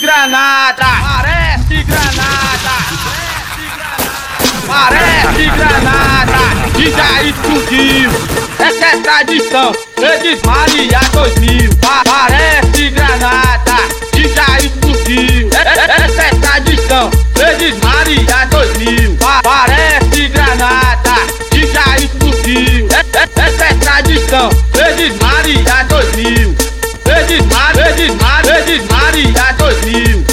granada, parece granada, parece granada, que já explodiu. Essa é tradição, Verdes Maria 2000. Parece granada, que já explodiu. Essa é tradição, Verdes Maria 2000. Parece granada, que já explodiu. Essa é tradição, Verdes Maria 2000. Verdes Maria 2000.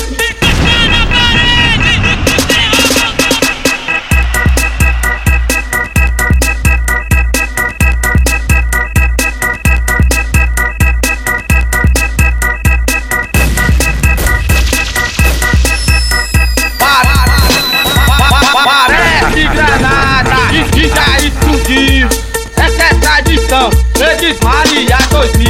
Parece granada, que já explodiu. Essa é tradição, Verdes Maria 2000.